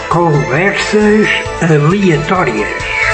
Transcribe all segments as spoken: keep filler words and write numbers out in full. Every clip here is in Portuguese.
Conversas aleatórias.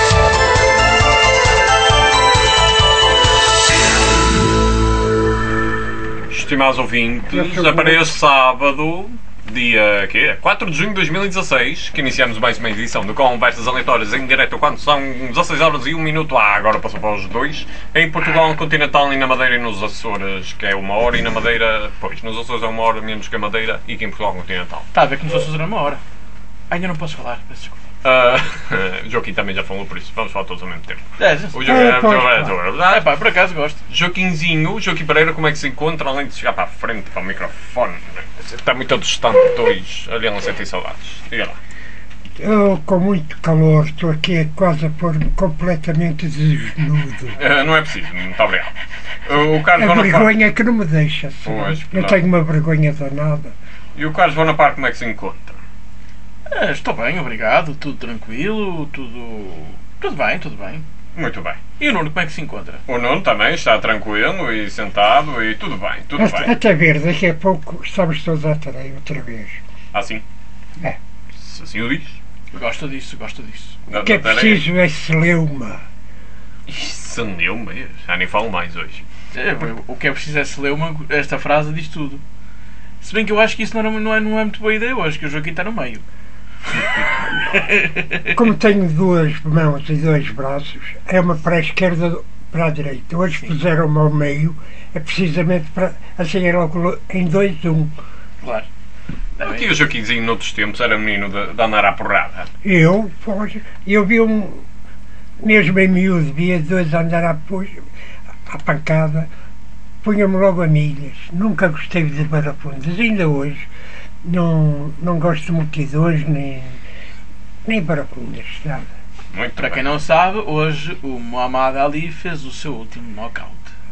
Estimados ouvintes, para este sábado, dia quê? quatro de junho de dois mil e dezasseis, que iniciamos mais uma edição de Conversas Aleatórias em direto quando são dezasseis horas e um minuto. Ah, agora passou para os dois. Em Portugal, no Continental e na Madeira e nos Açores, que é uma hora, e na Madeira, pois, nos Açores é uma hora menos que a Madeira e que em Portugal Continental. Está a ver que nos Açores era uma hora. Ainda não posso falar, peço desculpa. Uh, Joaquim também já falou por isso, vamos falar todos ao mesmo tempo. É, sim. O Joaquim, É, pois, é, É pá, por acaso gosto. Joaquinzinho, Joaquim Pereira, como é que se encontra, além de chegar para a frente, para o microfone? Está muito distante, dois. Olha, não sentem saudades. Diga lá. Eu, com muito calor, estou aqui quase a pôr-me completamente desnudo. Uh, não é preciso, muito obrigado. Uh, o Carlos A Bonaparte. vergonha é que não me deixa, sabe? Pois, Eu claro. tenho uma vergonha danada. E o Carlos Bonaparte, como é que se encontra? É, estou bem, obrigado. Tudo tranquilo, tudo. Tudo bem, tudo bem. Muito bem. E o Nuno, como é que se encontra? O Nuno também está tranquilo e sentado e tudo bem, tudo Até, bem. até ver, daqui a pouco estamos todos à tarefa outra vez. Assim? É. Se assim o diz. Gosta disso, gosta disso. Da- O que é da tarefa. preciso é celeuma. Isso deu mesmo. Já nem falo mais hoje. É, o que é preciso é se ler uma. Esta frase diz tudo. Se bem que eu acho que isso não, era, não, é, não é muito boa ideia hoje, que o Joaquim está no meio. Como tenho duas mãos e dois braços, é uma para a esquerda para a direita. Hoje Sim. puseram-me ao meio, é precisamente para. Assim é logo em dois, um. Claro. Está Aqui bem. o Joaquinzinho, noutros tempos, era menino de, de andar à porrada. Eu, pois, eu vi um, mesmo em miúdo, via dois andar à, pu- à pancada, punha-me logo a milhas. Nunca gostei de barafundas, ainda hoje não, não gosto de multidões nem, nem barafundas, nada. Muito Para bem. quem não sabe, hoje o Muhammad Ali fez o seu último knockout.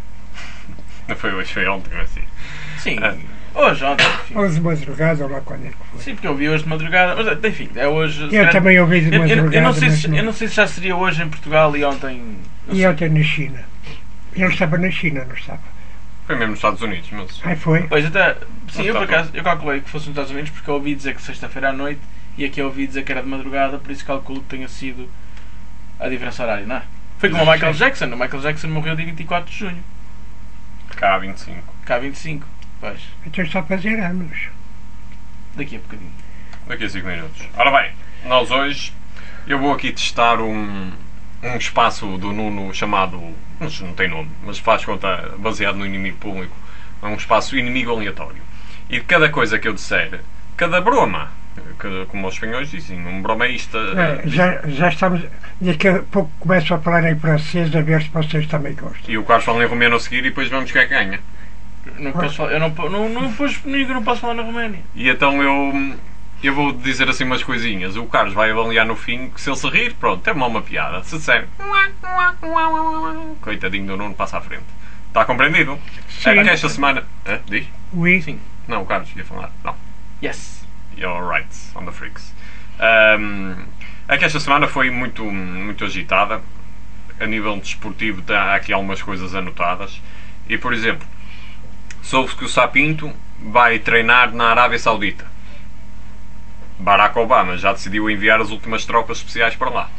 Não foi hoje, foi ontem, assim. Sim, Ah. hoje, ontem, enfim. Ou de madrugada, ou lá quando é que foi. Sim, porque eu vi hoje de madrugada, mas enfim, é hoje. se Eu calhar- também ouvi de Eu, eu- madrugada, eu não sei mas se, não. eu não sei se já seria hoje em Portugal e ontem. não E sei. ontem na China. Ele estava na China, não estava? Foi mesmo nos Estados Unidos, mas. Aí foi. Pois até. Sim, eu está por acaso eu calculei que fosse nos Estados Unidos porque eu ouvi dizer que sexta-feira à noite e aqui eu ouvi dizer que era de madrugada, por isso calculo que tenha sido a diferença horária, não é? Foi como o Michael Jackson. O Michael Jackson morreu dia vinte e quatro de junho. Cá há vinte e cinco. Cá vinte e cinco. Pois. Então está a fazer anos. Daqui a bocadinho. Daqui a cinco minutos. Ora bem, nós hoje. Eu vou aqui testar um. Um espaço do Nuno chamado. Não, não tem nome, mas faz conta baseado no inimigo público. É um espaço inimigo aleatório. E de cada coisa que eu disser, cada broma, que, como os espanhóis dizem, um bromeísta. É, já, já estamos. Daqui a pouco começo a falar em francês a ver se vocês também gostam. E o Carlos fala em romeno a seguir e depois vamos quem é que ganha. Não posso falar, eu não, po- não, não foste comigo, eu não posso falar na Roménia. E então eu. Eu vou dizer assim umas coisinhas. O Carlos vai avaliar no fim que se ele se rir, pronto, é uma, uma piada. Se disser. Coitadinho do Nuno, passa à frente. Está compreendido? Sim. Era que esta semana. Hã? Diz? Oui. Sim. Não, o Carlos ia falar. Não. Yes. You're right on the freaks. Um, é que esta semana foi muito, muito agitada. A nível desportivo há aqui algumas coisas anotadas. E, por exemplo, soube-se que o Sapinto vai treinar na Arábia Saudita. Barack Obama já decidiu enviar as últimas tropas especiais para lá.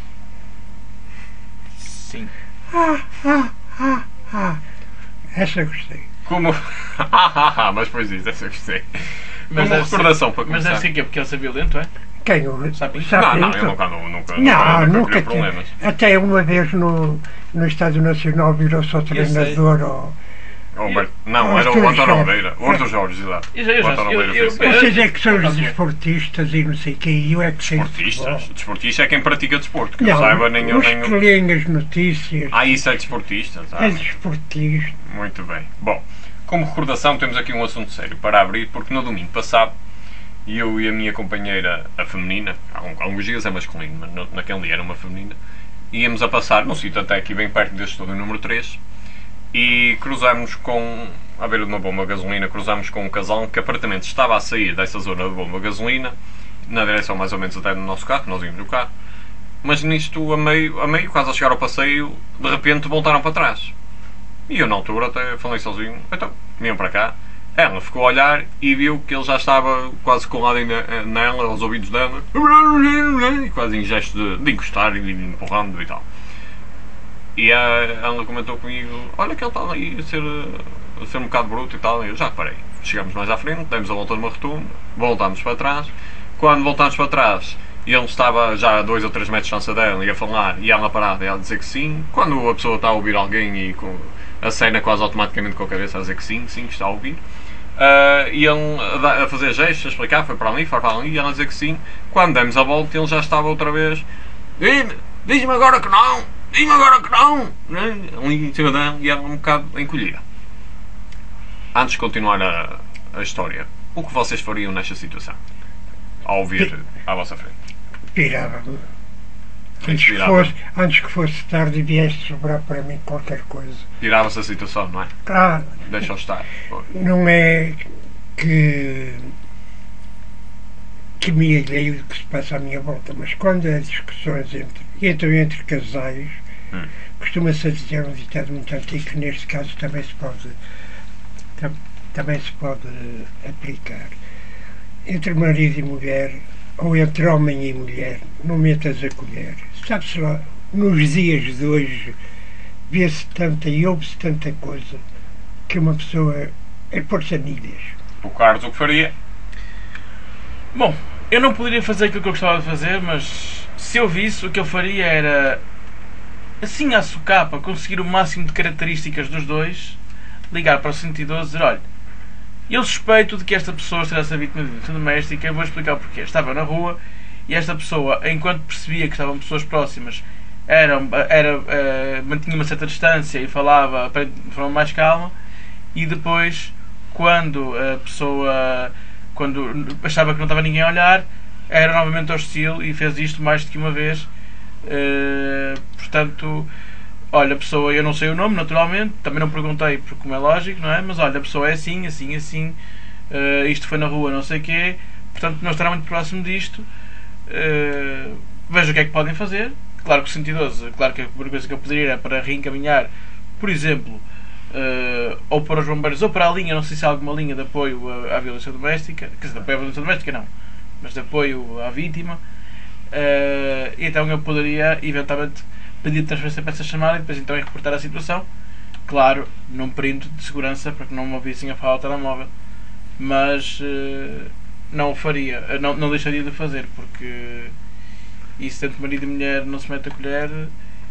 Sim. Ah, ah, ah, ah. Essa gostei. Como. Mas pois isso, essa eu gostei. Mas Como deve ser- recordação para Mas começar. deve ser que é porque ele sabia violento, é? Quem o Sapinto? Não, não, eu Sapinto? nunca, nunca, nunca, Não, nunca, nunca tive tive. problemas. Até uma vez no, no Estádio Nacional virou-se ao Eu sei. treinador. Ao... Oh, Bert- não, Oh, era o Arthur António Jorge. Almeida. O Arthur Jorge, exato. Eu já- eu O já- António eu- Almeida eu- fez eu- isso. Vocês é que são os Posso ver? desportistas e não sei o que, e eu é que sei de Desportistas? futebol. Desportista é quem pratica desporto. Que eu Não, saiba nenhum. os nenhum... que leem as notícias. Ah, isso é desportistas? Ah, É desportista. muito bem. Bom, como recordação, temos aqui um assunto sério para abrir, porque no domingo passado, eu e a minha companheira, a feminina, há um- há alguns dias é masculino, mas no- naquele dia era uma feminina, íamos a passar num sítio até aqui bem perto deste estúdio número três e cruzámos com, à beira de uma bomba de gasolina, cruzámos com um casal que aparentemente estava a sair dessa zona de bomba de gasolina, na direção mais ou menos até do nosso carro, nós íamos no carro, mas nisto, a meio, a meio, quase a chegar ao passeio, de repente voltaram para trás. E eu na altura até falei sozinho, então, vinham para cá, Ela ficou a olhar e viu que ele já estava quase colado nela, aos ouvidos dela, e quase em gesto de, de encostar e de empurrando e tal. E a, ela comentou comigo, olha que ele está aí a ser, a ser um bocado bruto e tal, e eu já parei. Chegamos mais à frente, demos a volta numa rotunda, voltámos para trás. Quando voltámos para trás, ele estava já a dois ou três metros de distância dela e a falar, e ela parada e ela dizer que sim. Quando a pessoa está a ouvir alguém e com a cena quase automaticamente com a cabeça a dizer que sim, sim, que está a ouvir. Uh, e ele a, a fazer gestos, a explicar, foi para ali, foi para ali, e ela a dizer que sim. Quando demos a volta, ele já estava outra vez, diz-me, diz-me agora que não, diz-me agora que não. Ali em cima dela, e ela um bocado encolhida. Antes de continuar a, a história, o que vocês fariam nesta situação? Ao ouvir à vossa frente? Pirava-me. Antes que, fosse, antes que fosse tarde e viesse sobrar para mim qualquer coisa. Pirava-se a situação, não é? Ah, deixa-o estar. Não é que, que me alheio do que se passa à minha volta, mas quando há discussões entre, entram entre casais, hum. costuma-se dizer um ditado muito antigo que neste caso também se pode, tam, também se pode aplicar. Entre marido e mulher, ou entre homem e mulher, não metas a colher. Sabe-se lá, nos dias de hoje vê-se tanta e ouve-se tanta coisa que uma pessoa é pôr-se a milhas. O Carlos o que faria? Bom, eu não poderia fazer aquilo que eu gostava de fazer, mas se eu visse, o que eu faria era, assim à socapa, conseguir o máximo de características dos dois, ligar para o cento e doze e dizer, olha, eu suspeito de que esta pessoa será essa vítima de violência doméstica, eu vou explicar o porquê. Estava na rua e esta pessoa, enquanto percebia que estavam pessoas próximas, era, era, uh, mantinha uma certa distância e falava de forma mais calma, e depois, quando a pessoa quando achava que não estava ninguém a olhar, era novamente hostil e fez isto mais do que uma vez. Uh, portanto, olha, a pessoa, eu não sei o nome, naturalmente, também não perguntei, porque como é lógico, não é? Mas olha, a pessoa é assim, assim, assim, uh, isto foi na rua, não sei o quê, portanto não estará muito próximo disto, uh, veja o que é que podem fazer. Claro que o cento e doze, claro que a primeira coisa que eu poderia era para reencaminhar, por exemplo, uh, ou para os bombeiros, ou para a linha, não sei se há alguma linha de apoio à, à violência doméstica, quer dizer, de apoio à violência doméstica não, mas de apoio à vítima, uh, e então eu poderia, eventualmente, pedir transferência para essa chamada e depois então reportar a situação, claro, num perímetro de segurança, porque não me ouvissem a falar ao telemóvel, mas uh, não o faria, não, não deixaria de fazer, porque isso, tanto marido e mulher não se mete a colher, uh,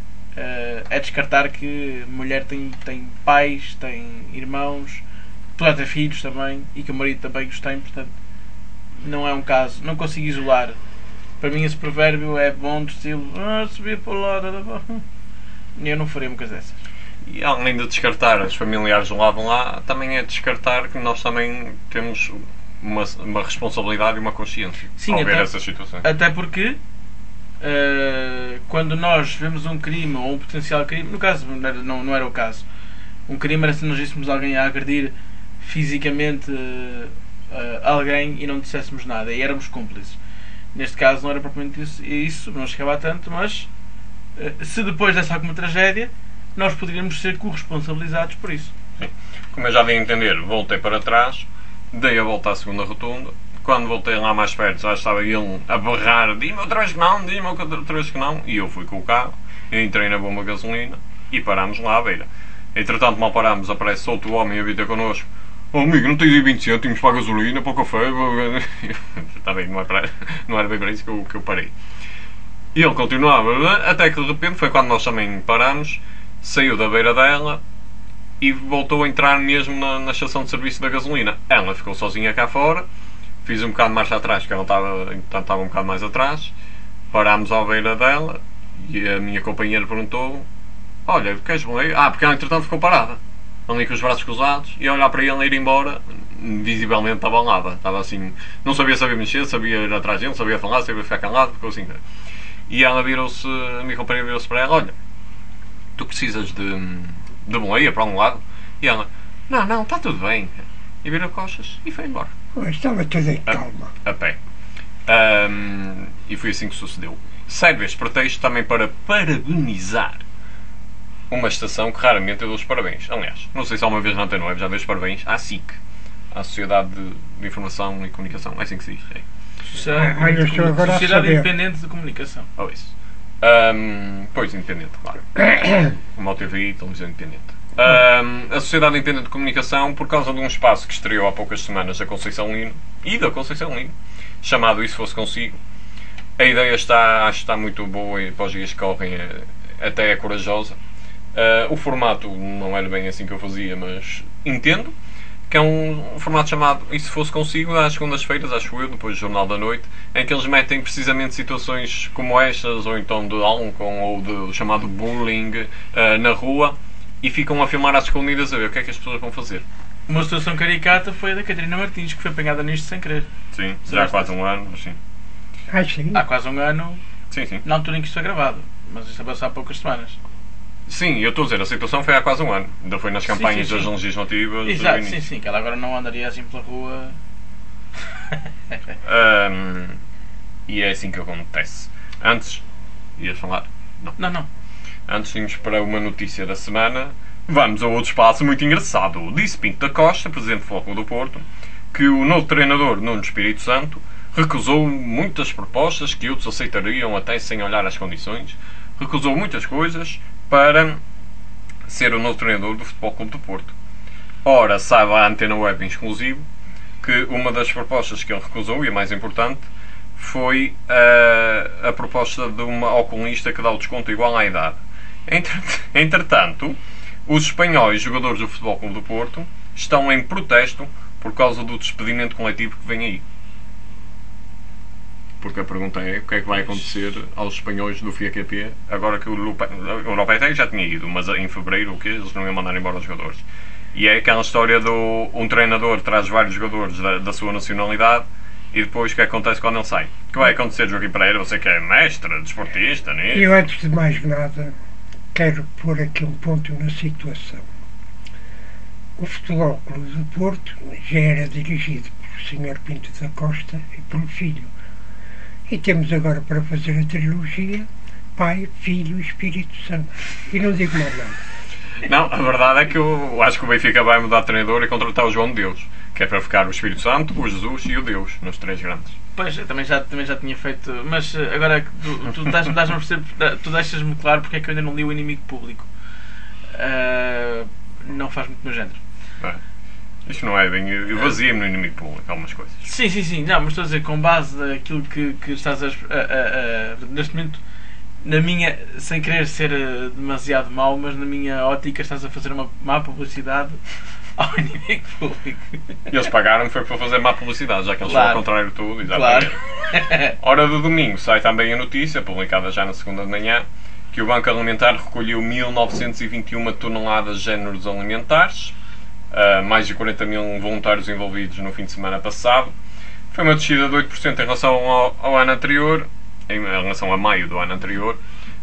é descartar que mulher tem, tem pais, tem irmãos, poderá ter filhos também, e que o marido também os tem, portanto não é um caso, não consigo isolar. Para mim esse provérbio é bom de estilo, ah, subir para o lado, eu não faria uma coisa dessas. E além de descartar os familiares do lado lá, também é descartar que nós também temos uma, uma responsabilidade e uma consciência. Sim, ao ver até, essas situações. Até porque uh, quando nós vemos um crime ou um potencial crime, no caso não era, não, não era o caso, um crime era se nós víssemos alguém a agredir fisicamente uh, uh, alguém e não dissessemos nada e éramos cúmplices. Neste caso não era propriamente isso, isso não chegava a tanto, mas se depois dessa alguma tragédia, nós poderíamos ser corresponsabilizados por isso. Sim. Como eu já vim entender, voltei para trás, dei a volta à segunda rotunda, quando voltei lá mais perto já estava ele a berrar, diz-me outra vez que não, diz-me outra vez que não, e eu fui com o carro, entrei na bomba de gasolina e parámos lá à beira. Entretanto, mal parámos, aparece outro homem a vir ter connosco. Oh amigo, não tens aí vinte cêntimos para a gasolina, para o café? Está bem, não, é para, não era bem para isso que eu, que eu parei. E ele continuava, até que de repente foi quando nós também paramos, saiu da beira dela e voltou a entrar mesmo na, na estação de serviço da gasolina. Ela ficou sozinha cá fora, fiz um bocado de marcha atrás, porque ela estava, portanto, estava um bocado mais atrás, parámos à beira dela e a minha companheira perguntou, olha, queres boleia? Ah, porque ela entretanto ficou parada. Ali com os braços cruzados e a olhar para ele a ir embora, visivelmente estava abalada, estava assim, não sabia saber mexer, sabia ir atrás dele, sabia falar, sabia ficar calado, ficou assim. E ela virou-se, a minha companheira virou-se para ela, olha, tu precisas de, de boleia para um lado? E ela, não, não, está tudo bem. E virou costas e foi embora. Estava tudo em calma. A, a pé. Um, e foi assim que sucedeu. Serve este pretexto também para parabenizar uma estação que raramente eu dou os parabéns. Aliás, não sei se alguma vez na Antena Web já dei os parabéns à S I C. à Sociedade de, de Informação e Comunicação. É assim que se diz. É. Sociedade, Ah, eu estou agora a Sociedade saber. Independente de Comunicação. Oh, isso. Ahm, pois, independente, claro. Uma T V e televisão independente. Ahm, a Sociedade Independente de Comunicação, por causa de um espaço que estreou há poucas semanas da Conceição Lino e da Conceição Lino, chamado E Se Fosse Consigo, a ideia está, acho que está muito boa e para os dias que correm é, até é corajosa. Uh, o formato não era bem assim que eu fazia, mas entendo que é um, um formato chamado E Se Fosse Consigo, às segundas-feiras, acho eu, depois do Jornal da Noite, em que eles metem precisamente situações como estas, ou então de Alcon, ou do chamado bullying uh, na rua, e ficam a filmar às escondidas a ver o que é que as pessoas vão fazer. Uma situação caricata foi a da Catarina Martins, que foi apanhada nisto sem querer. Sim, já há quase um ano, mas sim. Ah, sim. Há quase um ano, Sim, sim. na altura em que isto foi gravado, mas isto passou há poucas semanas. Sim, eu estou a dizer, a situação foi há quase um ano. Ainda foi nas campanhas sim, sim. das legislativas. Exato, do sim, início. sim, que ela agora não andaria assim pela rua. Um, e é assim que acontece. Antes, ias falar? Não. Não, não. Antes de irmos para uma notícia da semana, vamos a outro espaço muito engraçado. Disse Pinto da Costa, presidente do Futebol Clube do Porto, que o novo treinador, Nuno Espírito Santo, recusou muitas propostas que outros aceitariam até sem olhar as condições. Recusou muitas coisas para ser o novo treinador do Futebol Clube do Porto. Ora, saiba a Antena Web em exclusivo que uma das propostas que ele recusou, e a mais importante, foi a, a proposta de uma oculista que dá o desconto igual à idade. Entretanto, os espanhóis jogadores do Futebol Clube do Porto estão em protesto por causa do despedimento coletivo que vem aí. Porque a pergunta é o que é que vai acontecer aos espanhóis do F I A Q P agora que o Lopetegui já tinha ido, mas em fevereiro o quê? Eles não iam mandar embora os jogadores. E é aquela história do um treinador traz vários jogadores da, da sua nacionalidade e depois o que acontece quando ele sai? O que vai acontecer, Joaquim Pereira? Você que é mestre, desportista, não é? Eu, antes de mais nada, quero pôr aqui um ponto na situação. O Futebol Clube do Porto já era dirigido pelo senhor Pinto da Costa e pelo filho. E temos agora para fazer a trilogia Pai, Filho e Espírito Santo. E não digo mais nada. Não, a verdade é que eu acho que o Benfica vai mudar de treinador e contratar o João de Deus, que é para ficar o Espírito Santo, o Jesus e o Deus, nos três grandes. Pois, eu também já, também já tinha feito, mas agora tu, tu dás-me dás perceber, tu deixas-me claro porque é que eu ainda não li o Inimigo Público. Uh, não faz muito meu género. É. Isto não é bem. Eu vazia-me no Inimigo Público, algumas coisas. Sim, sim, sim, não, mas estou a dizer, com base naquilo que, que estás a, a, a, a. Neste momento, na minha. Sem querer ser demasiado mau, mas na minha ótica estás a fazer uma má publicidade ao Inimigo Público. E eles pagaram foi para fazer má publicidade, já que eles Claro. são ao contrário de tudo. Exatamente. Claro. Hora do domingo sai também a notícia, publicada já na segunda de manhã, que o Banco Alimentar recolheu mil novecentos e vinte e uma toneladas de géneros alimentares. Uh, mais de quarenta mil voluntários envolvidos no fim de semana passado. Foi uma descida de oito por cento em relação ao, ao ano anterior, em relação a maio do ano anterior,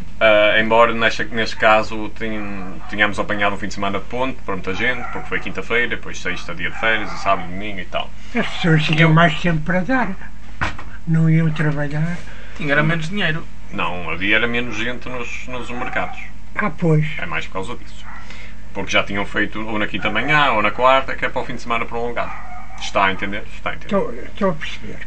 uh, embora neste, neste caso tenhamos apanhado um fim de semana de ponte para muita gente, porque foi quinta-feira, depois sexta, dia de férias, e sábado, domingo e tal. As pessoas tinham mais tempo para dar. Não iam trabalhar. Tinha era menos dinheiro. Não, havia era menos gente nos, nos mercados. Ah, pois. É mais por causa disso. Porque já tinham feito ou na quinta manhã ou na quarta, que é para o fim de semana prolongado. Está a entender? Está a entender. Estou, estou a perceber.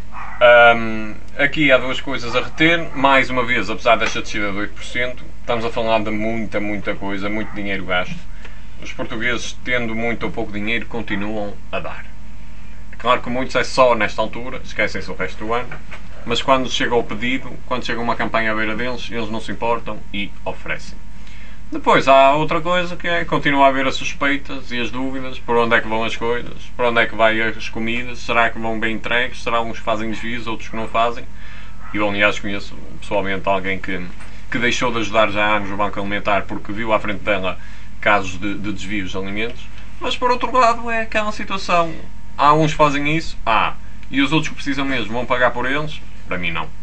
Um, aqui há duas coisas a reter. Mais uma vez, apesar desta descida de oito por cento, estamos a falar de muita, muita coisa, muito dinheiro gasto. Os portugueses, tendo muito ou pouco dinheiro, continuam a dar. Claro que muitos é só nesta altura, esquecem-se o resto do ano, mas quando chega o pedido, quando chega uma campanha à beira deles, eles não se importam e oferecem. Depois há outra coisa que é, continua a haver as suspeitas e as dúvidas, por onde é que vão as coisas, por onde é que vai as comidas, será que vão bem entregues, será uns que fazem desvios, outros que não fazem. Eu, aliás, conheço pessoalmente alguém que, que deixou de ajudar já há anos o Banco Alimentar porque viu à frente dela casos de, de desvios de alimentos, mas por outro lado é aquela situação, há uns que fazem isso, há, e os outros que precisam mesmo vão pagar por eles, para mim não.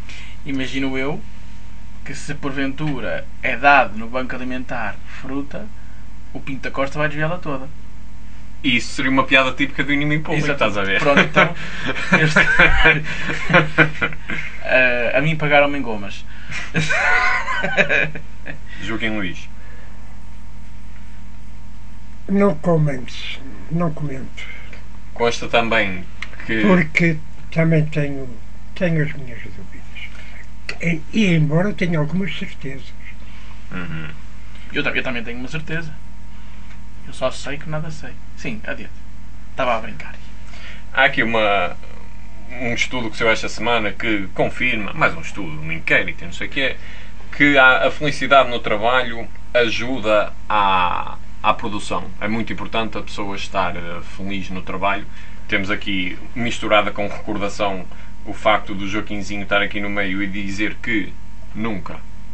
Imagino eu que se porventura é dado no Banco Alimentar fruta, o Pinto da Costa vai desviá-la toda. Isso seria uma piada típica do Inimigo Público, Exato. estás a ver? Pronto, então. Este... uh, a mim pagaram-me em gomas. Joaquim Luís. Não comentes. Não comento. Consta também que... Porque também tenho, tenho as minhas dúvidas. E, e embora tenha algumas certezas. Uhum. Eu, eu também tenho uma certeza. Eu só sei que nada sei. Sim, adiante. Estava a brincar. Há aqui uma, um estudo que saiu esta semana que confirma, mais um estudo, um inquérito, não sei o que é, que a, a felicidade no trabalho ajuda à, à produção. É muito importante a pessoa estar uh, feliz no trabalho. Temos aqui, misturada com recordação, o facto do Joaquinzinho estar aqui no meio e dizer que nunca,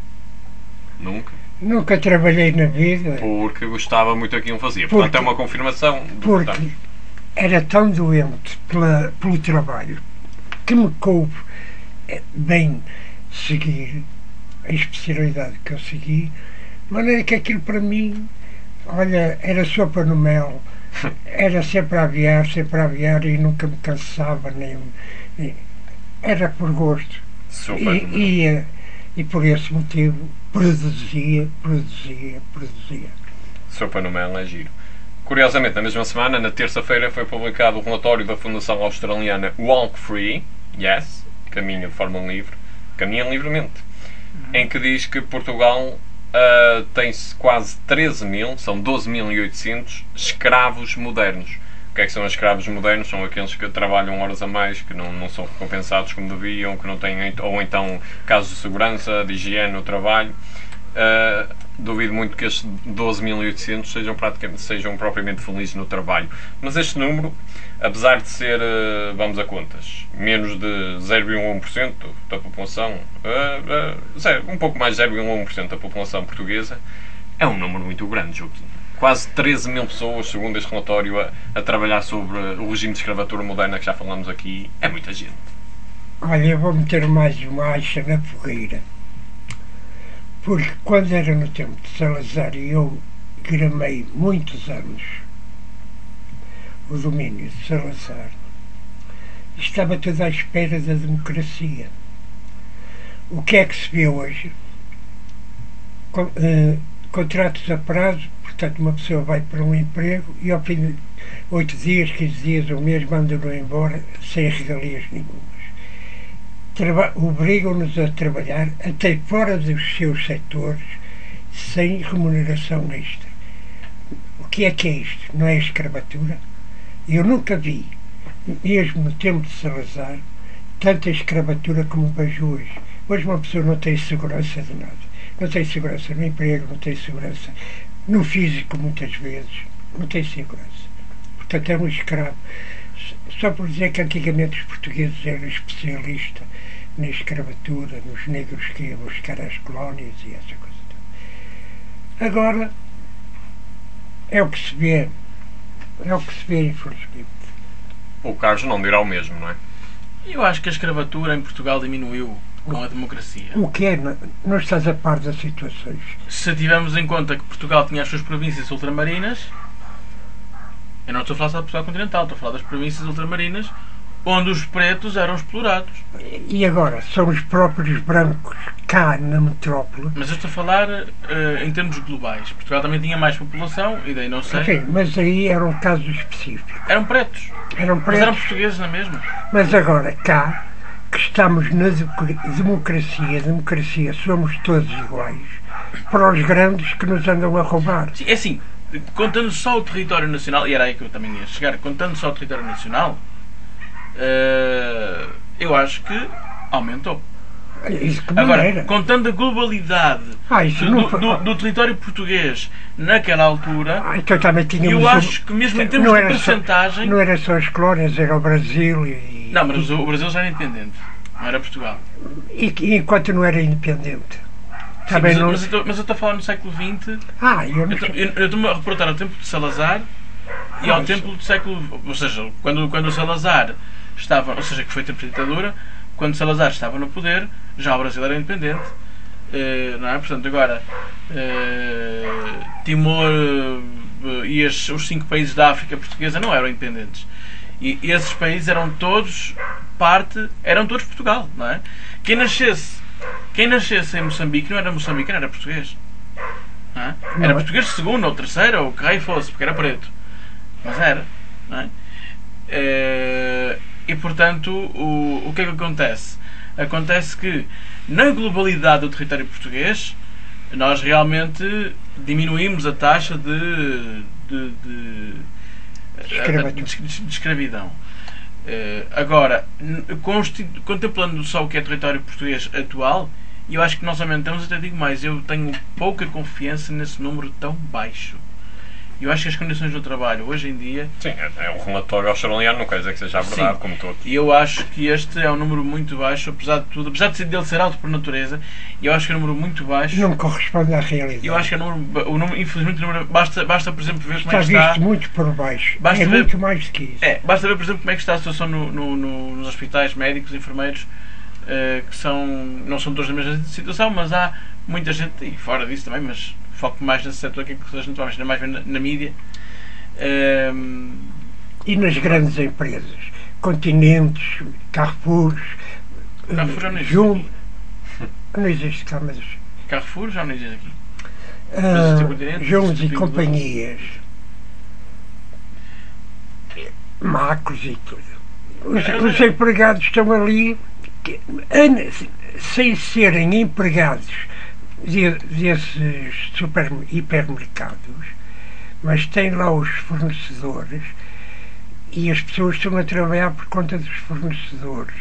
nunca, Nunca trabalhei na vida porque gostava muito daquilo que fazia. Porque- Portanto, é uma confirmação do que porque estamos. era tão doente pela, pelo trabalho que me coube eh, bem seguir a especialidade que eu segui, de maneira que aquilo para mim, olha, era sopa no mel, era sempre a aviar, sempre a aviar e nunca me cansava, nem, nem- era por gosto. Sopa E, de mel. e, eh, e por esse motivo produzia, produzia, produzia. Sopa no mel é giro. Curiosamente, na mesma semana, na terça-feira, foi publicado o relatório da Fundação Australiana Walk Free, yes, caminha de forma livre, caminha livremente, em que diz que Portugal uh, tem quase treze mil, são doze mil e oitocentos escravos modernos. O que é que são escravos modernos? São aqueles que trabalham horas a mais, que não, não são recompensados como deviam, que não têm, ou então casos de segurança, de higiene no trabalho. Uh, duvido muito que estes doze mil e oitocentos sejam, praticamente, sejam propriamente felizes no trabalho. Mas este número, apesar de ser, uh, vamos a contas, menos de zero vírgula um por cento da população, uh, uh, zero, um pouco mais de zero vírgula um por cento da população portuguesa, é um número muito grande, Joaquim. Quase treze mil pessoas, segundo este relatório, a, a trabalhar sobre o regime de escravatura moderna que já falamos aqui. É muita gente. Olha, eu vou meter mais uma aixa na fogueira. Porque quando era no tempo de Salazar e eu gramei muitos anos o domínio de Salazar, estava tudo à espera da democracia. O que é que se vê hoje? Con- eh, contratos a prazo, portanto uma pessoa vai para um emprego e ao fim de oito dias, quinze dias ou um mês mandam-no embora sem regalias nenhumas. Traba- Obrigam-nos a trabalhar até fora dos seus setores sem remuneração extra. O que é que é isto? Não é escravatura? Eu nunca vi, mesmo no tempo de Salazar, tanta escravatura como vejo hoje. Hoje uma pessoa não tem segurança de nada. Não tem segurança no emprego, não tem segurança no físico muitas vezes. Não tem segurança. Portanto é um escravo. Só por dizer que antigamente os portugueses eram especialistas na escravatura, nos negros que iam buscar as colónias e essa coisa toda. Agora, é o que se vê. É o que se vê, infelizmente. O Carlos não dirá o mesmo, não é? Eu acho que a escravatura em Portugal diminuiu com a democracia. O que é? Não, não estás a par das situações. Se tivermos em conta que Portugal tinha as suas províncias ultramarinas, eu não estou a falar só de Portugal continental, estou a falar das províncias ultramarinas, onde os pretos eram explorados. E agora, são os próprios brancos cá na metrópole. Mas eu estou a falar eh, em termos globais. Portugal também tinha mais população, e daí não sei. Enfim, mas aí era um caso específico. Eram pretos. Eram Mas eram pretos. portugueses na mesma. Mas agora, cá, que estamos na de- democracia, democracia, somos todos iguais, para os grandes que nos andam a roubar. Sim, é assim, contando só o território nacional, e era aí que eu também ia chegar, contando só o território nacional, eh, eu acho que aumentou. Isso que Agora, maneira. contando a globalidade Ah, isso do, não do- foi- do- do território português naquela altura, Ah, então também tínhamos eu um- acho que mesmo em termos não de era só- percentagem... Não era só as colónias, era o Brasil e. Não, mas o Brasil já era independente, não era Portugal. E, e enquanto não era independente. Sim, Também mas, não. mas eu estou- mas eu estou a falar no século vinte. Ah, eu Eu não estou- sei. eu- eu estou-me a reportar ao tempo de Salazar e ao Ah, tempo do século... Ou seja, quando, quando o Salazar estava... Ou seja, que foi tempo de ditadura, quando Salazar estava no poder, já o Brasil era independente. eh, não é? Portanto, agora... eh, Timor eh, e as- os cinco países da África portuguesa não eram independentes. E esses países eram todos parte... Eram todos Portugal, não é? Quem nascesse... Quem nascesse em Moçambique não era moçambicano, era português. Não é? Era Não é? português de segundo ou terceiro, ou o que raio fosse, porque era preto. Mas era. Não é? Uh, e portanto, o, o que é que acontece? Acontece que na globalidade do território português nós realmente diminuímos a taxa de, de, de, de, de, de escravidão. Uh, agora, contemplando só o que é território português atual, eu acho que nós aumentamos, até digo mais, eu tenho pouca confiança nesse número tão baixo. Eu acho que as condições do trabalho hoje em dia... Sim, é um relatório australiano, não quer dizer que seja a verdade, sim, como todos. E eu acho que este é um número muito baixo, apesar de tudo, apesar de ser, dele ser alto por natureza, eu acho que é um número muito baixo. Não corresponde à realidade. Eu acho que é um número, o número infelizmente, o número, basta, basta, por exemplo, ver está como é que está... visto muito por baixo. Basta é ver, muito mais do que isso. É, basta ver, por exemplo, como é que está a situação no, no, no, nos hospitais, médicos, enfermeiros, uh, que são, não são todos na mesma situação, mas há muita gente, e fora disso também, mas foco mais nesse setor, que é que a gente vai mexer mais na, na mídia. Um, e nas grandes empresas, Continentes, Carrefour, Carrefour já não existe Jum, aqui. Não existe cá, mas Carrefour já não existe aqui. Uh, Juns e companhias, Macos e tudo. Os, os empregados estão ali que, sem serem empregados desses super hipermercados, mas tem lá os fornecedores e as pessoas estão a trabalhar por conta dos fornecedores.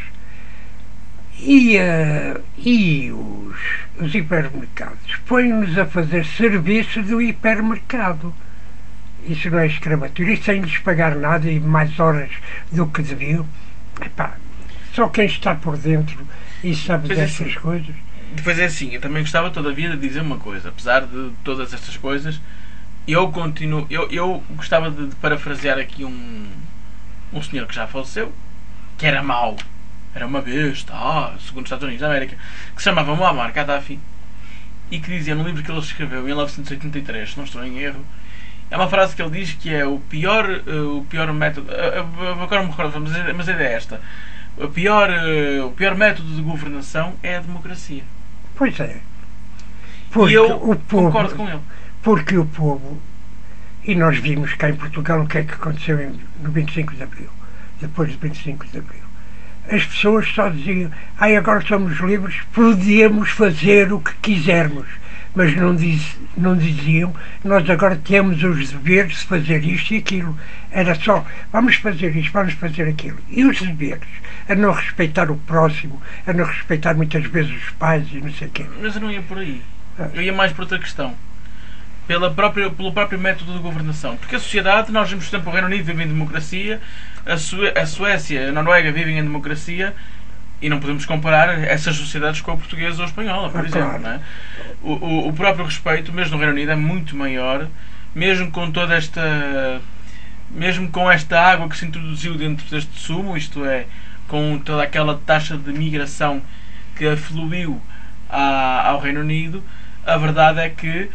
E, uh, e os, os hipermercados põem-nos a fazer serviço do hipermercado. Isso não é escravatura, e sem lhes pagar nada e mais horas do que deviam. Epá, só quem está por dentro e sabe depois dessas é assim, coisas. Depois é assim, eu também gostava todavia de dizer uma coisa, apesar de todas estas coisas, eu continuo, eu, eu gostava de, de parafrasear aqui um, um senhor que já faleceu, que era mau, era uma besta, ah, segundo os Estados Unidos da América, que se chamava Muammar Gaddafi, e que dizia no livro que ele escreveu em mil novecentos e oitenta e três, se não estou em erro, é uma frase que ele diz que é o pior, uh, o pior método, uh, agora não me recordo, mas a, mas a ideia é esta, o pior, uh, o pior método de governação é a democracia. Pois é. Porque e eu o povo, concordo com ele. Porque o povo, e nós vimos cá em Portugal o que é que aconteceu em, no vinte e cinco de Abril, depois do vinte e cinco de Abril. As pessoas só diziam, ai, agora somos livres, podíamos fazer o que quisermos, mas não, diz, não diziam, nós agora temos os deveres de fazer isto e aquilo. Era só, vamos fazer isto, vamos fazer aquilo. E os deveres? A não respeitar o próximo, a não respeitar muitas vezes os pais e não sei o quê. Mas eu não ia por aí. Eu ia mais por outra questão. Pela própria, pelo próprio método de governação. Porque a sociedade, nós vemos, por exemplo, o Reino Unido vive em democracia, a, Sué a Suécia, a Noruega vivem em democracia, e não podemos comparar essas sociedades com a portuguesa ou a espanhola, por ah, exemplo. claro. Não é? o, o, o próprio respeito, mesmo no Reino Unido, é muito maior, mesmo com toda esta... mesmo com esta água que se introduziu dentro deste sumo, isto é, com toda aquela taxa de migração que afluiu à, ao Reino Unido, a verdade é que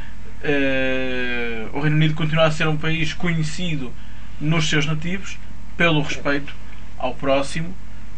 uh, o Reino Unido continua a ser um país conhecido nos seus nativos pelo respeito ao próximo.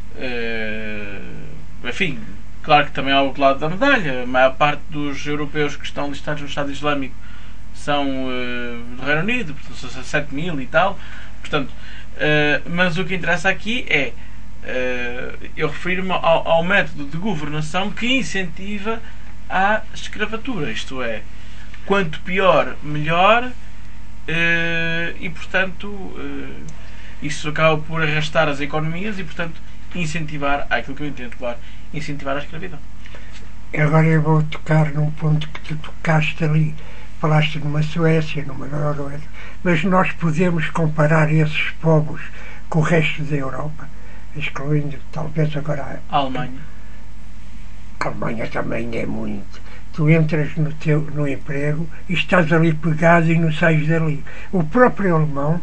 Uh, enfim, claro que também há o outro lado da medalha. A maior parte dos europeus que estão listados no Estado Islâmico são uh, do Reino Unido, portanto, são sete mil e tal. Portanto, uh, mas o que interessa aqui é uh, eu refiro-me ao, ao método de governação que incentiva a escravatura, isto é, quanto pior, melhor, uh, e portanto uh, isso acaba por arrastar as economias e portanto incentivar, aquilo que eu entendo, claro, incentivar a escravidão. Agora eu vou tocar num ponto que tu tocaste ali, falaste numa Suécia, numa Noruega, mas nós podemos comparar esses povos com o resto da Europa, excluindo talvez agora a Alemanha. A Alemanha também é muito. Tu entras no teu no emprego e estás ali pegado e não sais dali. O próprio alemão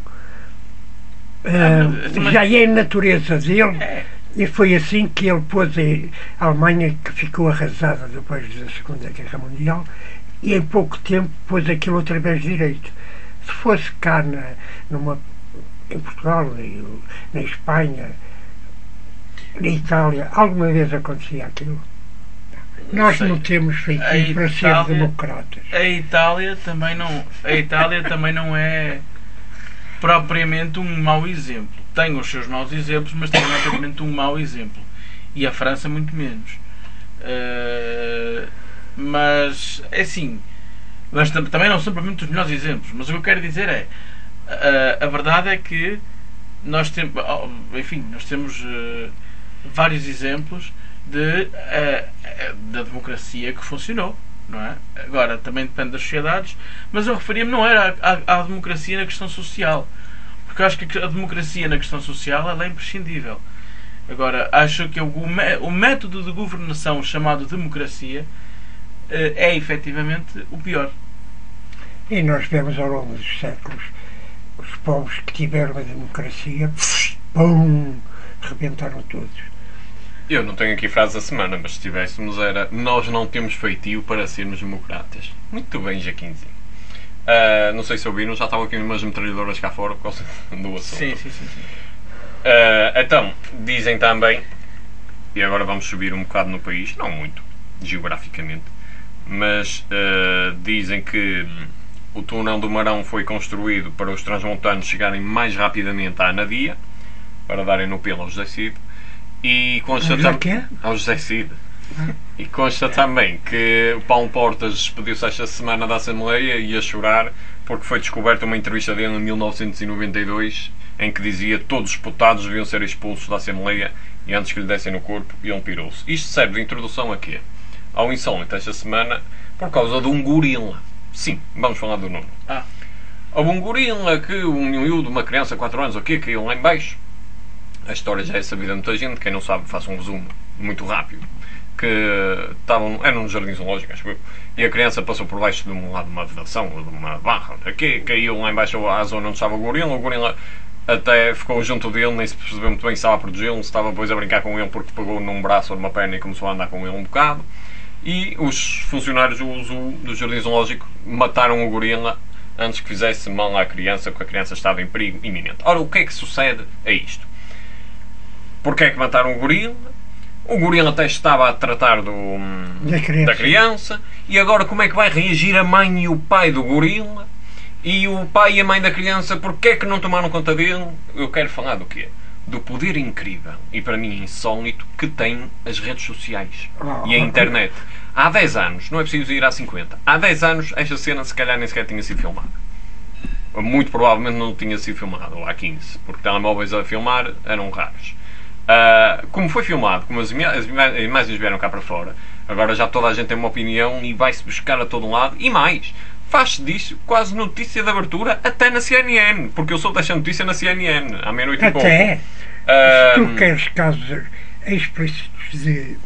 uh, também... já é a natureza dele. É. E foi assim que ele pôs a Alemanha, que ficou arrasada depois da Segunda Guerra Mundial, e em pouco tempo pôs aquilo outra vez direito. Se fosse cá na, numa, em Portugal, na Espanha, na Itália, alguma vez acontecia aquilo? Nós não temos feito isso para ser democratas. A Itália também não, a Itália também não é propriamente um mau exemplo. Tem os seus maus exemplos, mas também não é propriamente um mau exemplo. E a França muito menos. Uh, mas, é assim, mas também não são propriamente os melhores exemplos. Mas o que eu quero dizer é, uh, a verdade é que nós temos, enfim, nós temos uh, vários exemplos de, uh, da democracia que funcionou. Não é? Agora, também depende das sociedades, mas eu referia-me não era à, à democracia na questão social, porque eu acho que a democracia na questão social ela é imprescindível. Agora, acho que o, o método de governação chamado democracia é efetivamente o pior. E nós vemos ao longo dos séculos os povos que tiveram a democracia, pum, rebentaram todos. Eu não tenho aqui frase da semana, mas se tivéssemos era nós não temos feitio para sermos democratas. Muito bem, Jaquinzinho. Uh, não sei se ouviram, já estavam aqui umas metralhadoras cá fora por causa do assunto. Sim, sim, sim. sim. Uh, então, dizem também, e agora vamos subir um bocado no país, não muito, geograficamente, mas uh, dizem que o túnel do Marão foi construído para os transmontanos chegarem mais rapidamente à Anadia, para darem no pelo ao José Cid. E consta também ao José Cid. E consta também que o Paulo Portas despediu-se esta semana da Assembleia e ia chorar porque foi descoberta uma entrevista dele em mil novecentos e noventa e dois em que dizia que todos os deputados deviam ser expulsos da Assembleia e antes que lhe dessem no corpo ele pirou-se. Isto serve de introdução a quê? Ao insólito esta semana por causa de um gorila. Sim, vamos falar do Nuno. Ah. Houve um gorila que um miúdo, uma criança de quatro anos ou quê, caiu lá em baixo. A história já é sabida de muita gente, quem não sabe faça um resumo muito rápido. Que estavam, era num jardim zoológico, acho eu, e a criança passou por baixo de um lado de uma vedação ou de uma barra, aqui, caiu lá em baixo à zona onde estava o gorila, o gorila até ficou junto dele, nem se percebeu muito bem se estava a protegê-lo, se estava depois a brincar com ele porque pegou num braço ou numa perna e começou a andar com ele um bocado. E os funcionários do, do jardim zoológico mataram o gorila antes que fizesse mal à criança, porque a criança estava em perigo iminente. Ora, o que é que sucede a isto? Porquê é que mataram o gorila? O gorila até estava a tratar do, da, criança. da criança. E agora como é que vai reagir a mãe e o pai do gorila? E o pai e a mãe da criança, porquê é que não tomaram conta dele? Eu quero falar do quê? Do poder incrível, e para mim insólito, que tem as redes sociais oh, e a internet. Há dez anos, não é preciso ir há cinquenta, há dez anos esta cena se calhar nem sequer tinha sido filmada. Muito provavelmente não tinha sido filmada, ou há quinze, porque telemóveis a filmar eram raros. Uh, como foi filmado, como as, as imagens vieram cá para fora, agora já toda a gente tem uma opinião e vai-se buscar a todo lado, e mais, faz-se disso quase notícia de abertura até na C N N, porque eu sou desta notícia na C N N, à meia-noite e pouco. Até? Uh, Se tu queres casos explícitos de,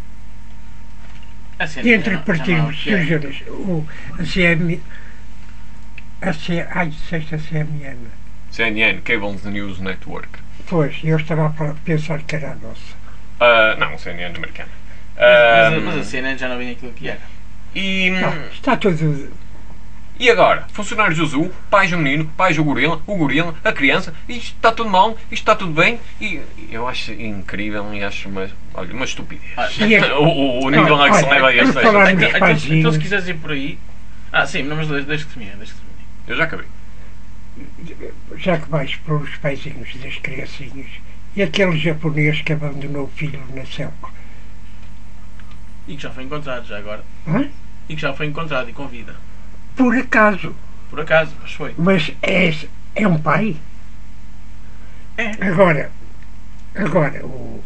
de entre partidos sujeitos, o a C N a C, ai, disseste a C N N. C N N, Cable News Network. Pois, eu estava a pensar que era a nossa. Uh, não, C N N americana. Mas, Uh, mas a C N N já não vinha aquilo que era. E, Não, está tudo. e agora? Funcionários do Zoo, pais do menino, pais do gorila, o gorila, a criança, isto está tudo mal, isto está tudo bem, e eu acho incrível e acho uma, olha, uma estupidez. Ah, E é- o, o, o nível lá que se Olha, leva a por este. falar- Então, então, paizinhos. então se quiseres ir por aí. Ah, sim, mas deixa deixa que termine, deixa que termine. Eu já acabei. Já que vais para os paizinhos das criancinhas, e aquele japonês que abandonou o filho na selva. E que já foi encontrado já agora. Hã? E que já foi encontrado e com vida. Por acaso. Por acaso, mas foi. Mas é, é um pai? É. Agora, agora, o.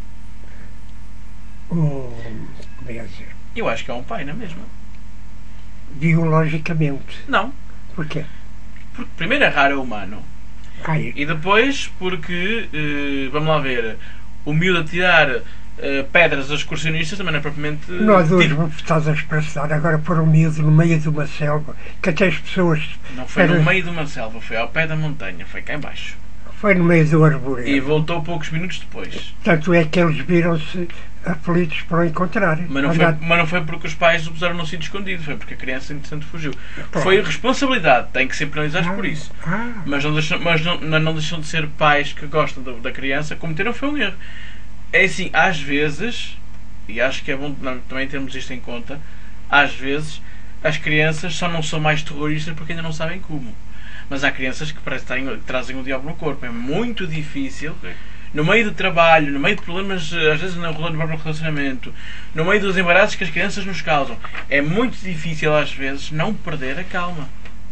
O. Como é a dizer? Eu acho que é um pai, não é mesmo? Biologicamente. Não. Porquê? Porque primeiro é raro é humano. Ai, E depois porque, eh, vamos lá ver, o miúdo a tirar eh, pedras aos excursionistas também não é propriamente... não há duas tipo, bofetadas para se dar. Agora pôr um miúdo no meio de uma selva, que até as pessoas. não foi no pedras- meio de uma selva, foi ao pé da montanha, foi cá em baixo. Foi no meio do E arvoredo. voltou poucos minutos depois. Tanto é que eles viram-se aflitos para o encontrarem. Mas não, foi, Andar- mas não foi porque os pais o puseram num sítio escondido, foi porque a criança, entretanto, fugiu. Pronto. Foi responsabilidade, tem que ser penalizados por isso. Ah, Mas não deixam, mas não, não deixam de ser pais que gostam da, da criança, cometeram foi um erro. É assim, às vezes, e acho que é bom não, também termos isto em conta, às vezes as crianças só não são mais terroristas porque ainda não sabem como. Mas há crianças que parece que têm- que trazem o diabo no corpo. É muito difícil, Sim. no meio do trabalho, no meio de problemas, às vezes no próprio relacionamento, no meio dos embaraços que as crianças nos causam, é muito difícil às vezes não perder a calma.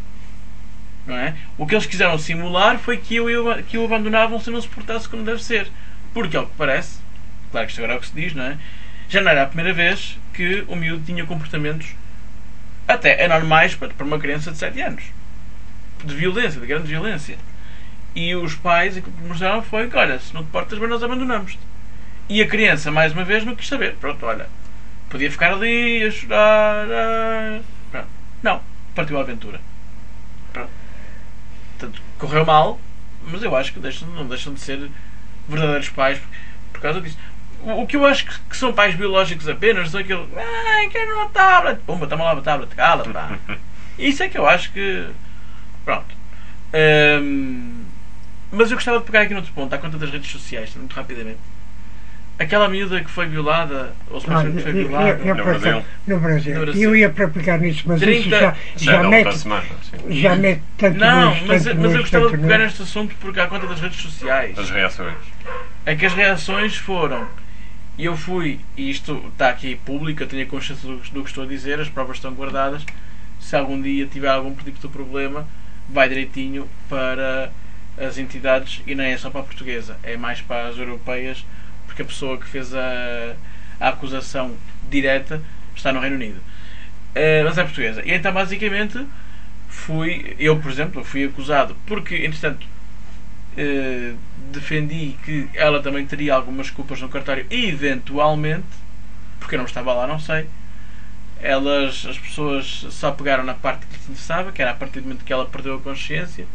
Não é? O que eles quiseram simular foi que eu, eu, que o abandonavam se não se portasse como deve ser. Porque, ao que parece, claro que isto agora é o que se diz, não é? Já não era a primeira vez que o miúdo tinha comportamentos até anormais para para uma criança de sete anos. De violência, de grande violência. E os pais, aquilo que mostraram foi que, olha, se não te portas bem, nós abandonamos-te. E a criança, mais uma vez, não quis saber. Pronto, olha, podia ficar ali a chorar. A... Pronto. Não, partiu a aventura. Pronto. Portanto, correu mal, mas eu acho que deixam, não deixam de ser verdadeiros pais por, por causa disso. O, o que eu acho que, que são pais biológicos apenas são aquele. Ai, quero uma tablet. Pumba, toma lá uma tablet. Cala-te, pá. Isso é que eu acho que. Pronto. Hum, mas eu gostava de pegar aqui no outro ponto, à conta das redes sociais, muito rapidamente. Aquela miúda que foi violada, ou se Ah, que foi eu- eu- violada. eu- No por Brasil. acaso, no Brasil. No Brasil. Eu ia para pegar nisso, mas isso trinta já, Já já, é da mete, outra semana. Sim. já mete tanto Não, nos, mas, tanto mas eu nos, gostava de tanto pegar nos. neste assunto porque à conta das redes sociais. As reações. É que as reações foram. E eu fui, e isto está aqui público, eu tenho a consciência do, do que estou a dizer, as provas estão guardadas. Se algum dia tiver algum tipo de problema, vai direitinho para as entidades e não é só para a portuguesa, é mais para as europeias, porque a pessoa que fez a, a acusação direta está no Reino Unido. Eh, mas é portuguesa. E então, basicamente, fui, eu, por exemplo, fui acusado, porque, entretanto, eh, defendi que ela também teria algumas culpas no cartório, eventualmente, porque eu não estava lá, não sei. Elas, as pessoas só pegaram na parte que lhes interessava, que era a partir do momento que ela perdeu a consciência.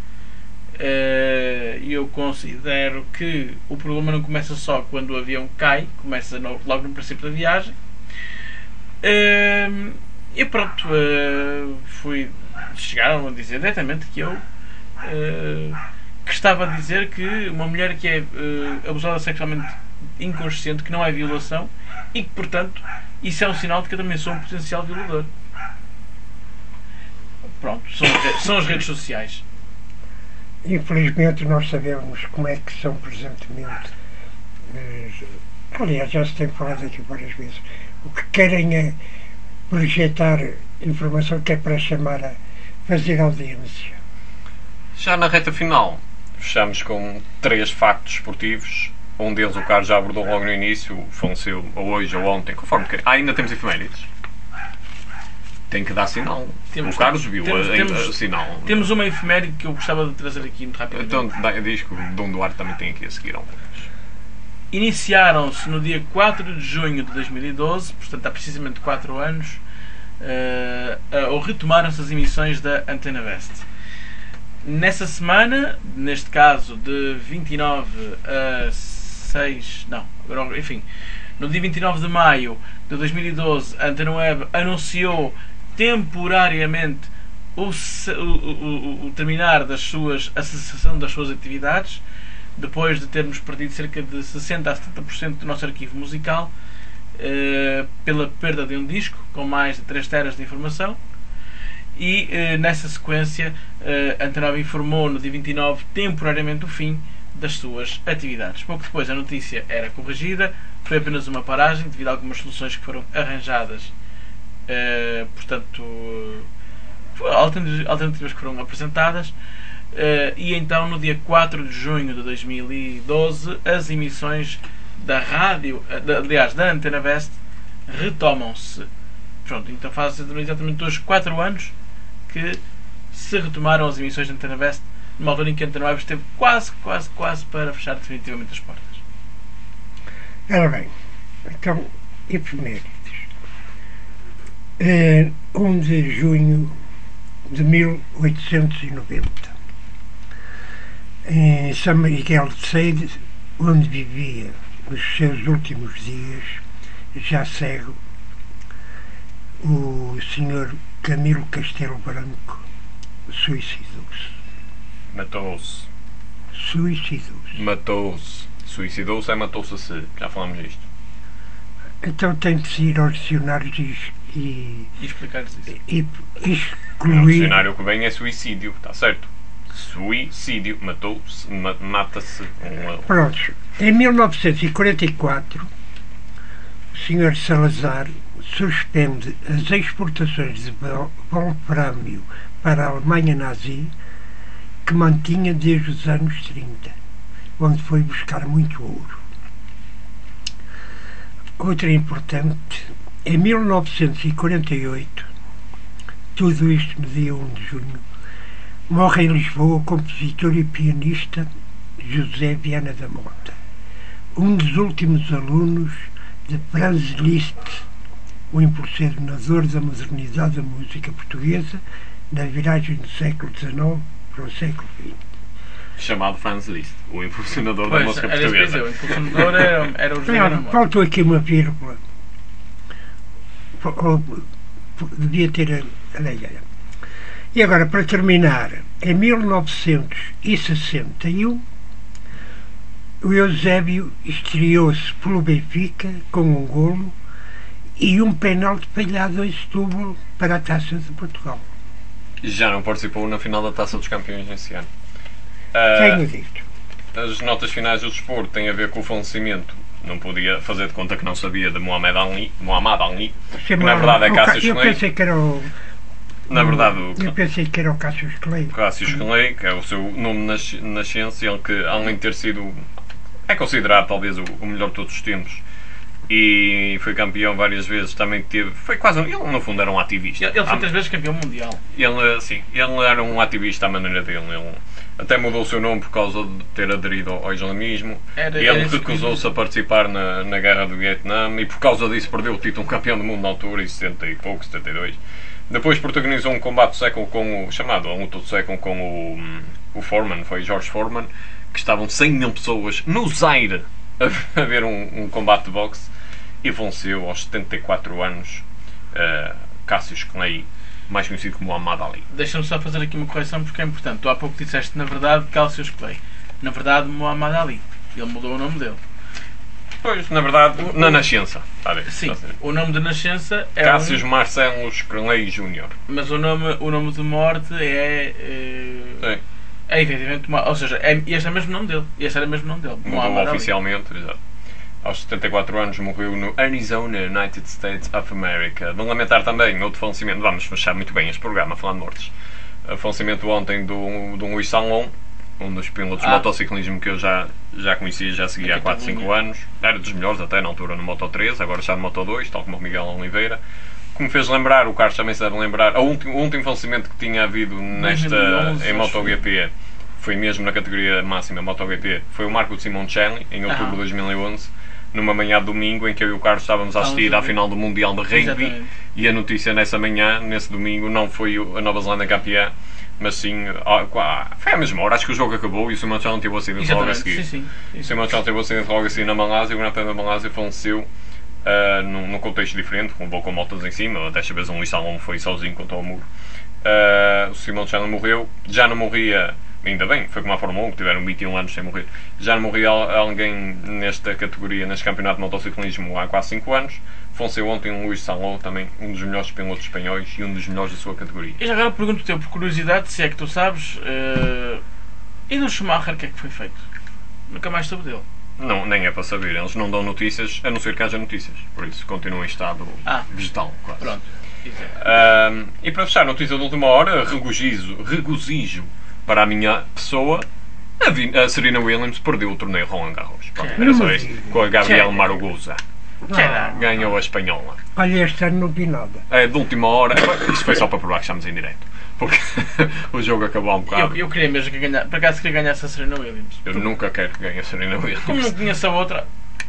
Eh, E eu considero que o problema não começa só quando o avião cai, começa no- logo no princípio da viagem. Eh, E pronto, eh, fui, chegaram a dizer diretamente que eu eh, que estava a dizer que uma mulher que é eh, abusada sexualmente inconsciente, que não é violação, e que, portanto, isso é um sinal de que eu também sou um potencial violador. Pronto, são, são as redes sociais. Infelizmente nós sabemos como é que são presentemente. eh, Aliás, já se tem falado aqui várias vezes. O que querem é projetar informação que é para chamar a fazer audiência. Já na reta final, fechamos com três factos esportivos. Um deles o Carlos já abordou logo no início, faleceu ou hoje ou ontem, conforme quer. Ah, ainda temos efemérides. Tem que dar sinal. Temos- o Carlos viu temos- a, temos- a sinal. Temos uma efeméride que eu gostava de trazer aqui muito rapidamente. Então dá- diz que o Dom Duarte também tem aqui a seguir alguns. Iniciaram-se no dia quatro de junho de dois mil e doze, portanto há precisamente quatro anos, eh, eh, ou retomaram-se as emissões da Antena West. Nessa semana, neste caso de vinte e nove a seis, não, agora, enfim, no dia vinte e nove de maio de dois mil e doze, a Antena Web anunciou temporariamente o, se- o, o- o- o terminar das suas, a cessação das suas atividades, depois de termos perdido cerca de sessenta a setenta por cento do nosso arquivo musical, eh, pela perda de um disco com mais de três teras de informação. E eh, nessa sequência, eh, a Antena Web informou no dia vinte e nove temporariamente o fim das suas atividades. Pouco depois a notícia era corrigida, foi apenas uma paragem devido a algumas soluções que foram arranjadas, eh, portanto, alternativas que foram apresentadas. Uh, e então no dia quatro de junho de dois mil e doze as emissões da rádio, uh, da, aliás da Antena West, retomam-se. Pronto, então faz exatamente hoje quatro anos que se retomaram as emissões da Antena West, numa altura em que a Antena Web esteve quase, quase, quase para fechar definitivamente as portas. Ora bem, então, efemérides. Eh, um de junho de mil oitocentos e noventa. Em São Miguel de Seide, onde vivia nos seus últimos dias, já cego, o senhor Camilo Castelo Branco suicidou-se. Matou-se. Suicidou-se. Matou-se. Suicidou-se é matou-se a si. Já falamos disto. Então tem de se ir aos dicionários e, e, E explicar-lhes isso. e No excluir. dicionário que vem é suicídio. Está certo? Suicídio. Matou-se. ma- Mata-se um leão. Pronto. Em mil novecentos e quarenta e quatro, o senhor Salazar suspende as exportações de vol- wolframio para a Alemanha nazi, que mantinha desde os anos trinta, onde foi buscar muito ouro. Outra importante, em mil novecentos e quarenta e oito, tudo isto no dia um de junho, morre em Lisboa o compositor e pianista José Viana da Mota, um dos últimos alunos de Franz Liszt, o impulsionador da modernidade da música portuguesa na viragem do século dezenove para o século vinte. Chamado Franz Liszt, o impulsionador da Pois, música era isso que eu ia dizer, portuguesa. o impulsionador era, era o José Não, Viana Mota. faltou aqui uma vírgula. F- ou- f- Devia ter. Aliás, e agora, para terminar, em mil novecentos e sessenta e um, o Eusébio estreou-se pelo Benfica com um golo e um penalti falhado em Setúbal para a Taça de Portugal. Já não participou na final da Taça dos Campeões nesse ano. Ah, Tenho dito. as notas finais do desporto têm a ver com o falecimento. Não podia fazer de conta que não sabia de Mohamed Ali. Mohamed Ali. Que na verdade é O Cassius Ca- Eu Clay. pensei que era o. Na verdade, o Eu pensei que era o Cassius Clay. Cassius Clay, que é o seu nome na ci- na ciência, ele que, além de ter sido, é considerado talvez o, o melhor de todos os tempos e foi campeão várias vezes, também teve, foi quase, um- ele no fundo era um ativista. Ele, ele foi Ah, três vezes campeão mundial. ele, sim, ele era um ativista à maneira dele, ele até mudou o seu nome por causa de ter aderido ao, ao islamismo. Era- Ele era isso que recusou-se a participar na, na guerra do Vietnã e por causa disso perdeu o título de campeão do mundo na altura, em setenta e pouco, setenta e dois. Depois protagonizou um combate do século com o, chamado a luta do século com o, o Foreman, foi George Foreman, que estavam cem mil pessoas no Zaire a, a ver um, um combate de boxe e venceu aos setenta e quatro anos uh, Cassius Clay, mais conhecido como Muhammad Ali. Deixa-me só fazer aqui uma correção porque é importante. Tu há pouco disseste, na verdade, Cassius Clay. Na verdade, Muhammad Ali. Ele mudou o nome dele. Pois, na verdade, na nascença, está a ver? Sim, Está a ver? o nome de nascença é Cassius um, Marcellus Clay Júnior mas o nome, o nome de morte é... É, Sim, é efetivamente... uma- Ou seja, é, este é o mesmo nome dele. Este era o mesmo nome dele. mudou Muhammad Ali. oficialmente, exato. Aos setenta e quatro anos morreu no Arizona, United States of America. De lamentar também outro falecimento, vamos fechar muito bem este programa, falando de mortes. O falecimento ontem do, do Luís Sanlon, um dos pilotos de Ah. motociclismo que eu já, já conhecia, já seguia há quatro, cinco anos. Era dos melhores até na altura no Moto três, agora está no Moto dois, tal como o Miguel Oliveira. Que me fez lembrar, o Carlos também se deve lembrar, o último, o último falecimento que tinha havido nesta, dois mil e onze, em acho. MotoGP, foi mesmo na categoria máxima MotoGP, foi o Marco Simoncelli, em outubro Ah. de dois mil e onze, numa manhã de domingo em que eu e o Carlos estávamos a assistir Estávamos a à ver. final do Mundial de Rugby. Exatamente. E a notícia nessa manhã, nesse domingo, não foi o- a Nova Zelândia campeã, mas sim, ah, quá- foi à mesma hora, acho que o jogo acabou e o Simoncelli teve o acidente logo a Exatamente, seguir. sim, sim. O Simoncelli teve o acidente logo a seguir na Malásia, o Grande Prémio da Malásia faleceu ah, num, num contexto diferente, levou com motas em cima, desta vez um Luís Salom foi sozinho contra o muro. Ah, o Simoncelli morreu, já não morria, ainda bem, foi como a Fórmula um, que tiveram vinte e um anos sem morrer, já não morria al- alguém nesta categoria, neste campeonato de motociclismo há quase cinco anos. Faleceu ontem um Luís Salom, também um dos melhores pilotos espanhóis e um dos melhores da sua categoria. E já agora pergunto-te, eu, por curiosidade, se é que tu sabes, eh, e do Schumacher, o que é que foi feito? Nunca mais soube dele. Não, nem é para saber, eles não dão notícias, a não ser que haja notícias, por isso continua em estado Ah. vegetal, quase. Pronto. Exato. Ahm, e para fechar, notícia de última hora, regozijo, regozijo para a minha pessoa, a, Vi- a Serena Williams perdeu o torneio Roland Garros. Pronto, era só Não isto, digo. com a Gabriel Sim. Marugosa. Será? Ganhou a espanhola. Olha, este ano não vi nada. É de última hora, isto foi só para provar que estamos em direto, porque o jogo acabou há um bocado. Eu, eu queria mesmo que ganhasse, por acaso queria ganhasse a Serena Williams. Eu nunca quero que ganhe a Serena Como não Williams. conheço a outra,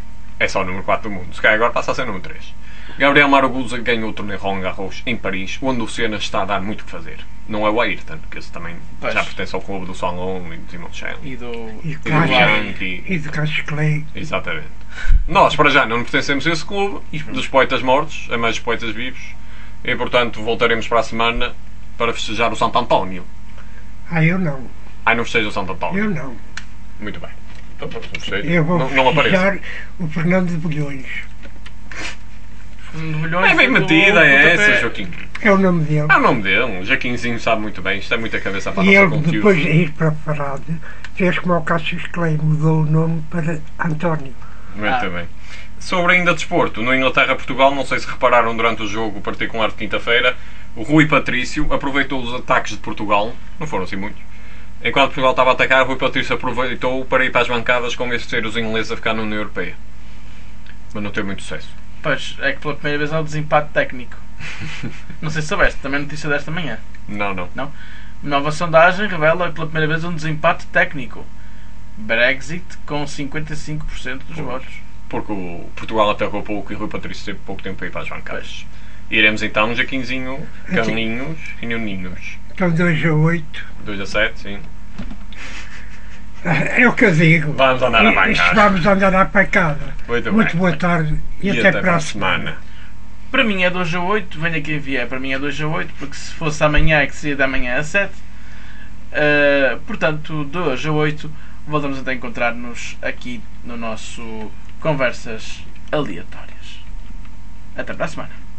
É só o número quatro do mundo. Se calhar agora passa a ser o número três. Gabriel Marugosa ganhou o torneio Roland Garros em Paris, onde o Senna está a dar muito o que fazer. Não é o Ayrton, que esse também Pois. já pertence ao clube do Salon e do Simoncelli. e do... E E do Cássio- Bianchi. E de Cassius Clay. Exatamente. Nós, para já, não pertencemos a esse clube Isso. dos poetas mortos, a mais dos poetas vivos. E, portanto, voltaremos para a semana para festejar o Santo António. Ah, eu não. Ai, não festeja o Santo António. Eu não. Muito bem. Então, pronto, não festeja. Eu vou Não, não apareça. festejar o Fernando de Bulhões. novelhões. É bem do- metida, do é pontapé. essa, Joaquim. É o nome dele. É o nome dele, o Jaquinzinho sabe muito bem, isto é muita cabeça para o E nosso ele, conteúdo. depois de ir para Frade, fez como o Cassius Clay, mudou o nome para António. Muito Ah. bem. Sobre ainda desporto, no Inglaterra-Portugal, não sei se repararam durante o jogo particular de quinta-feira, o Rui Patrício aproveitou os ataques de Portugal, não foram assim muitos. Enquanto Portugal estava a atacar, o Rui Patrício aproveitou para ir para as bancadas convencer os ingleses a ficar na União Europeia. Mas não teve muito sucesso. Pois, é que pela primeira vez há um desempate técnico. Não sei se soubeste, também notícia desta manhã. Não, não. Nova sondagem revela pela primeira vez um desempate técnico. Brexit com cinquenta e cinco por cento dos Pois. votos. Porque o Portugal atacou pouco e o Rui Patrício teve pouco tempo para ir para as bancadas. Iremos então, Jaquinzinho, Carlinhos e Nuninhos. Então dois a oito. dois a sete, sim. É o que eu digo. Vamos andar a Isto bancada. Vamos andar à pancada. Muito, Muito bem. boa tarde e, E até, para a semana. Para mim é dois a oito, venha quem vier, para mim é dois a oito, porque se fosse amanhã é que seria da manhã a sete. Uh, portanto, dois a oito, voltamos então a encontrar-nos aqui no nosso Conversas Aleatórias. Até para a semana.